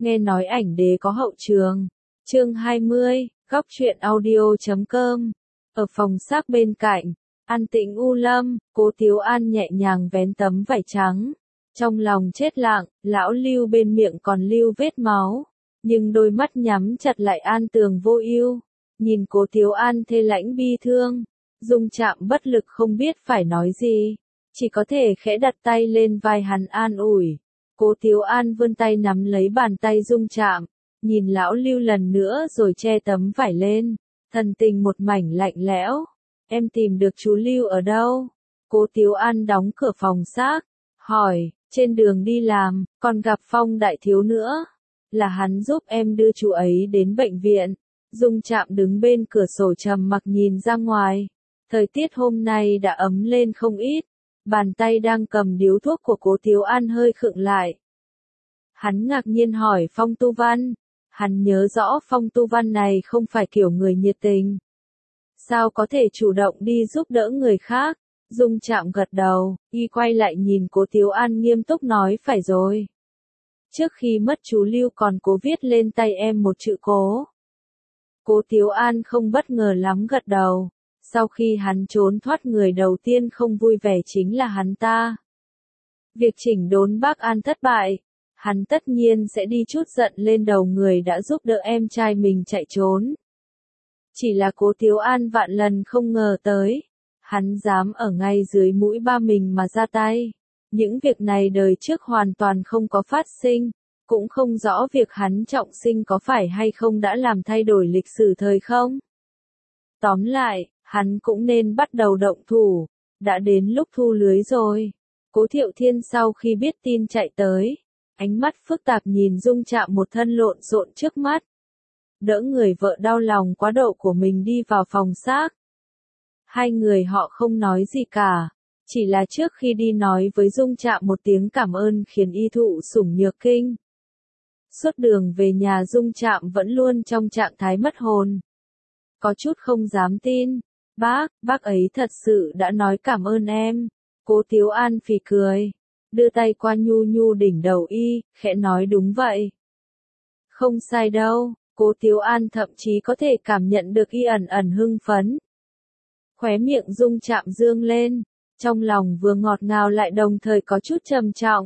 Nghe nói ảnh đế có hậu trường. Chương 20, góc truyện audio.com. Ở phòng xác bên cạnh, an tĩnh u lâm, Cố Tiếu An nhẹ nhàng vén tấm vải trắng. Trong lòng chết lặng, lão Lưu bên miệng còn lưu vết máu, nhưng đôi mắt nhắm chặt lại an tường vô ưu. Nhìn Cố Tiếu An thê lãnh bi thương, Dung Trạm bất lực không biết phải nói gì, chỉ có thể khẽ đặt tay lên vai hắn an ủi. Cố Tiếu An vươn tay nắm lấy bàn tay Dung Trạm, nhìn lão Lưu lần nữa rồi che tấm vải lên, thần tình một mảnh lạnh lẽo. Em tìm được chú Lưu ở đâu? Cố Tiếu An đóng cửa phòng xác, hỏi, trên đường đi làm, còn gặp Phong đại thiếu nữa. Là hắn giúp em đưa chú ấy đến bệnh viện. Dung Trạm đứng bên cửa sổ trầm mặc nhìn ra ngoài. Thời tiết hôm nay đã ấm lên không ít. Bàn tay đang cầm điếu thuốc của Cố Tiếu An hơi khựng lại. Hắn ngạc nhiên hỏi Phong Tu Văn. Hắn nhớ rõ Phong Tu Văn này không phải kiểu người nhiệt tình. Sao có thể chủ động đi giúp đỡ người khác? Dung Trạm gật đầu, y quay lại nhìn Cố Tiếu An nghiêm túc nói phải rồi. Trước khi mất chú Lưu còn cố viết lên tay em một chữ Cố. Cố Tiếu An không bất ngờ lắm gật đầu. Sau khi hắn trốn thoát người đầu tiên không vui vẻ chính là hắn ta. Việc chỉnh đốn Bác An thất bại. Hắn tất nhiên sẽ đi chút giận lên đầu người đã giúp đỡ em trai mình chạy trốn. Chỉ là Cố Tiếu An vạn lần không ngờ tới. Hắn dám ở ngay dưới mũi ba mình mà ra tay. Những việc này đời trước hoàn toàn không có phát sinh. Cũng không rõ việc hắn trọng sinh có phải hay không đã làm thay đổi lịch sử thời không. Tóm lại, hắn cũng nên bắt đầu động thủ. Đã đến lúc thu lưới rồi. Cố Thiệu Thiên sau khi biết tin chạy tới. Ánh mắt phức tạp nhìn Dung Trạm một thân lộn xộn trước mắt. Đỡ người vợ đau lòng quá độ của mình đi vào phòng xác. Hai người họ không nói gì cả. Chỉ là trước khi đi nói với Dung Trạm một tiếng cảm ơn khiến y thụ sủng nhược kinh. Suốt đường về nhà Dung Trạm vẫn luôn trong trạng thái mất hồn. Có chút không dám tin. Bác ấy thật sự đã nói cảm ơn em. Cố Tiếu An phì cười. Đưa tay qua nhu nhu đỉnh đầu y, khẽ nói đúng vậy. Không sai đâu, Cố Tiếu An thậm chí có thể cảm nhận được y ẩn ẩn hưng phấn. Khóe miệng Dung Trạm dương lên, trong lòng vừa ngọt ngào lại đồng thời có chút trầm trọng.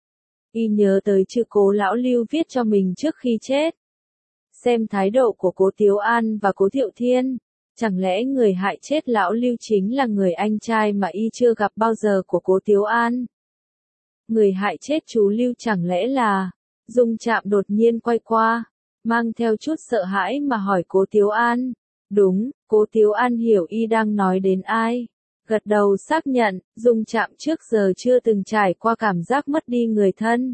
Y nhớ tới chữ Cố lão Lưu viết cho mình trước khi chết. Xem thái độ của Cố Tiếu An và Cố Thiệu Thiên, chẳng lẽ người hại chết lão Lưu chính là người anh trai mà y chưa gặp bao giờ của Cố Tiếu An? Người hại chết chú Lưu chẳng lẽ là... Dung Trạm đột nhiên quay qua, mang theo chút sợ hãi mà hỏi Cố Tiếu An. Đúng, Cố Tiếu An hiểu y đang nói đến ai. Gật đầu xác nhận, Dung Trạm trước giờ chưa từng trải qua cảm giác mất đi người thân.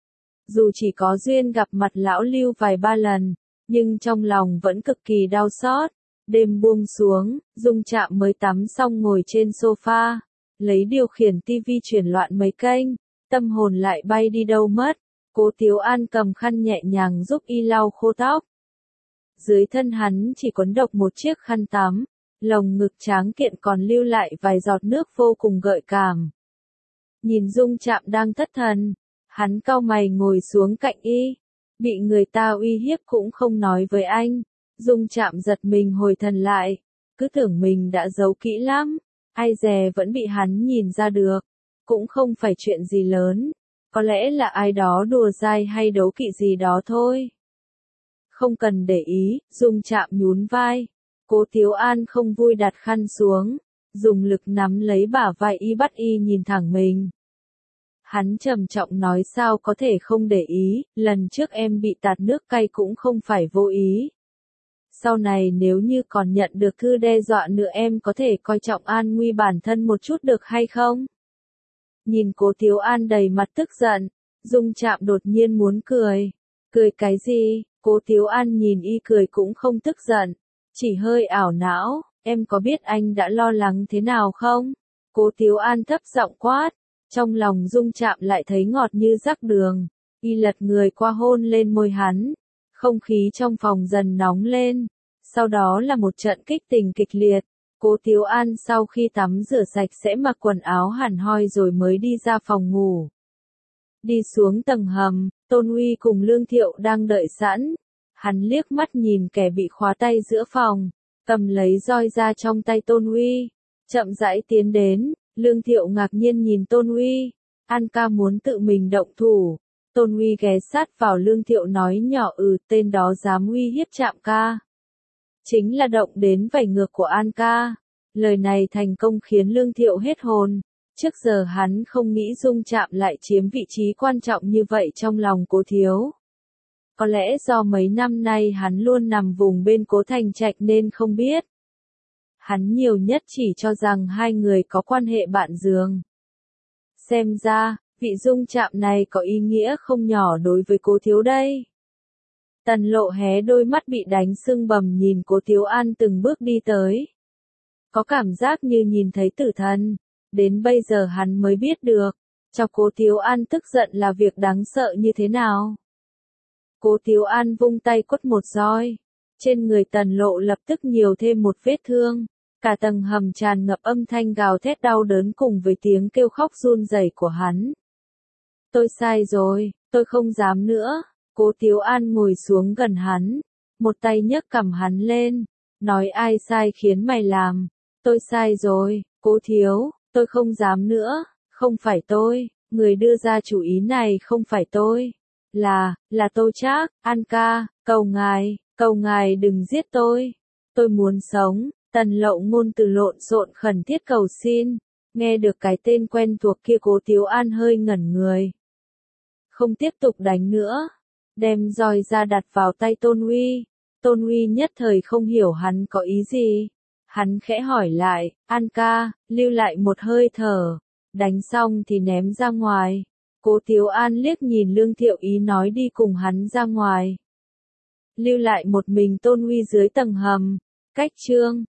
Dù chỉ có duyên gặp mặt lão Lưu vài ba lần, nhưng trong lòng vẫn cực kỳ đau xót. Đêm buông xuống, Dung Trạm mới tắm xong ngồi trên sofa, lấy điều khiển tivi chuyển loạn mấy kênh, tâm hồn lại bay đi đâu mất. Cố Tiếu An cầm khăn nhẹ nhàng giúp y lau khô tóc. Dưới thân hắn chỉ quấn độc một chiếc khăn tắm, lồng ngực tráng kiện còn lưu lại vài giọt nước vô cùng gợi cảm. Nhìn Dung Trạm đang thất thần, hắn cau mày ngồi xuống cạnh y, bị người ta uy hiếp cũng không nói với anh. Dung Trạm giật mình hồi thần lại, cứ tưởng mình đã giấu kỹ lắm, ai dè vẫn bị hắn nhìn ra được, cũng không phải chuyện gì lớn, có lẽ là ai đó đùa dai hay đố kỵ gì đó thôi. Không cần để ý, Dung Trạm nhún vai. Cố Tiếu An không vui đặt khăn xuống, dùng lực nắm lấy bả vai y bắt y nhìn thẳng mình. Hắn trầm trọng nói sao có thể không để ý, lần trước em bị tạt nước cay cũng không phải vô ý. Sau này nếu như còn nhận được thư đe dọa nữa em có thể coi trọng an nguy bản thân một chút được hay không? Nhìn Cố Tiếu An đầy mặt tức giận, Dung Trạm đột nhiên muốn cười. Cười cái gì? Cố Tiếu An nhìn y cười cũng không tức giận, chỉ hơi ảo não. Em có biết anh đã lo lắng thế nào không? Cố Tiếu An thấp giọng quát. Trong lòng Dung Trạm lại thấy ngọt như rắc đường. Y lật người qua hôn lên môi hắn. Không khí trong phòng dần nóng lên. Sau đó là một trận kích tình kịch liệt. Cố Tiếu An sau khi tắm rửa sạch sẽ mặc quần áo hẳn hoi rồi mới đi ra phòng ngủ. Đi xuống tầng hầm, Tôn Uy cùng Lương Thiệu đang đợi sẵn. Hắn liếc mắt nhìn kẻ bị khóa tay giữa phòng, cầm lấy roi ra trong tay Tôn Uy, chậm rãi tiến đến. Lương Thiệu ngạc nhiên nhìn Tôn Uy, An ca muốn tự mình động thủ. Tôn Uy ghé sát vào Lương Thiệu nói nhỏ, tên đó dám uy hiếp Trạm ca. Chính là động đến vảy ngược của An ca. Lời này thành công khiến Lương Thiệu hết hồn. Trước giờ hắn không nghĩ Dung Trạm lại chiếm vị trí quan trọng như vậy trong lòng Cố Thiếu. Có lẽ do mấy năm nay hắn luôn nằm vùng bên Cố Thành Trạch nên không biết. Hắn nhiều nhất chỉ cho rằng hai người có quan hệ bạn giường. Xem ra, vị Dung Trạm này có ý nghĩa không nhỏ đối với Cố Thiếu đây. Tần Lộ hé đôi mắt bị đánh sưng bầm nhìn Cố Thiếu An từng bước đi tới. Có cảm giác như nhìn thấy tử thần. Đến bây giờ hắn mới biết được, cho Cố Thiếu An tức giận là việc đáng sợ như thế nào. Cố Thiếu An vung tay quất một roi. Trên người Tần Lộ lập tức nhiều thêm một vết thương. Cả tầng hầm tràn ngập âm thanh gào thét đau đớn cùng với tiếng kêu khóc run rẩy của hắn. Tôi sai rồi, tôi không dám nữa. Cố Thiếu An ngồi xuống gần hắn. Một tay nhấc cằm hắn lên. Nói ai sai khiến mày làm. Tôi sai rồi, Cố Thiếu. Tôi không dám nữa, không phải tôi, người đưa ra chủ ý này không phải tôi. Là tôi Trác, An ca, cầu ngài đừng giết tôi. Tôi muốn sống. Tần Lậu ngôn từ lộn xộn khẩn thiết cầu xin. Nghe được cái tên quen thuộc kia Cố Thiếu An hơi ngẩn người. Không tiếp tục đánh nữa. Đem roi ra đặt vào tay Tôn Uy. Tôn Uy nhất thời không hiểu hắn có ý gì. Hắn khẽ hỏi lại, An ca, lưu lại một hơi thở. Đánh xong thì ném ra ngoài. Cố Thiếu An liếc nhìn Lương Thiệu ý nói đi cùng hắn ra ngoài. Lưu lại một mình Tôn Uy dưới tầng hầm. Cách chương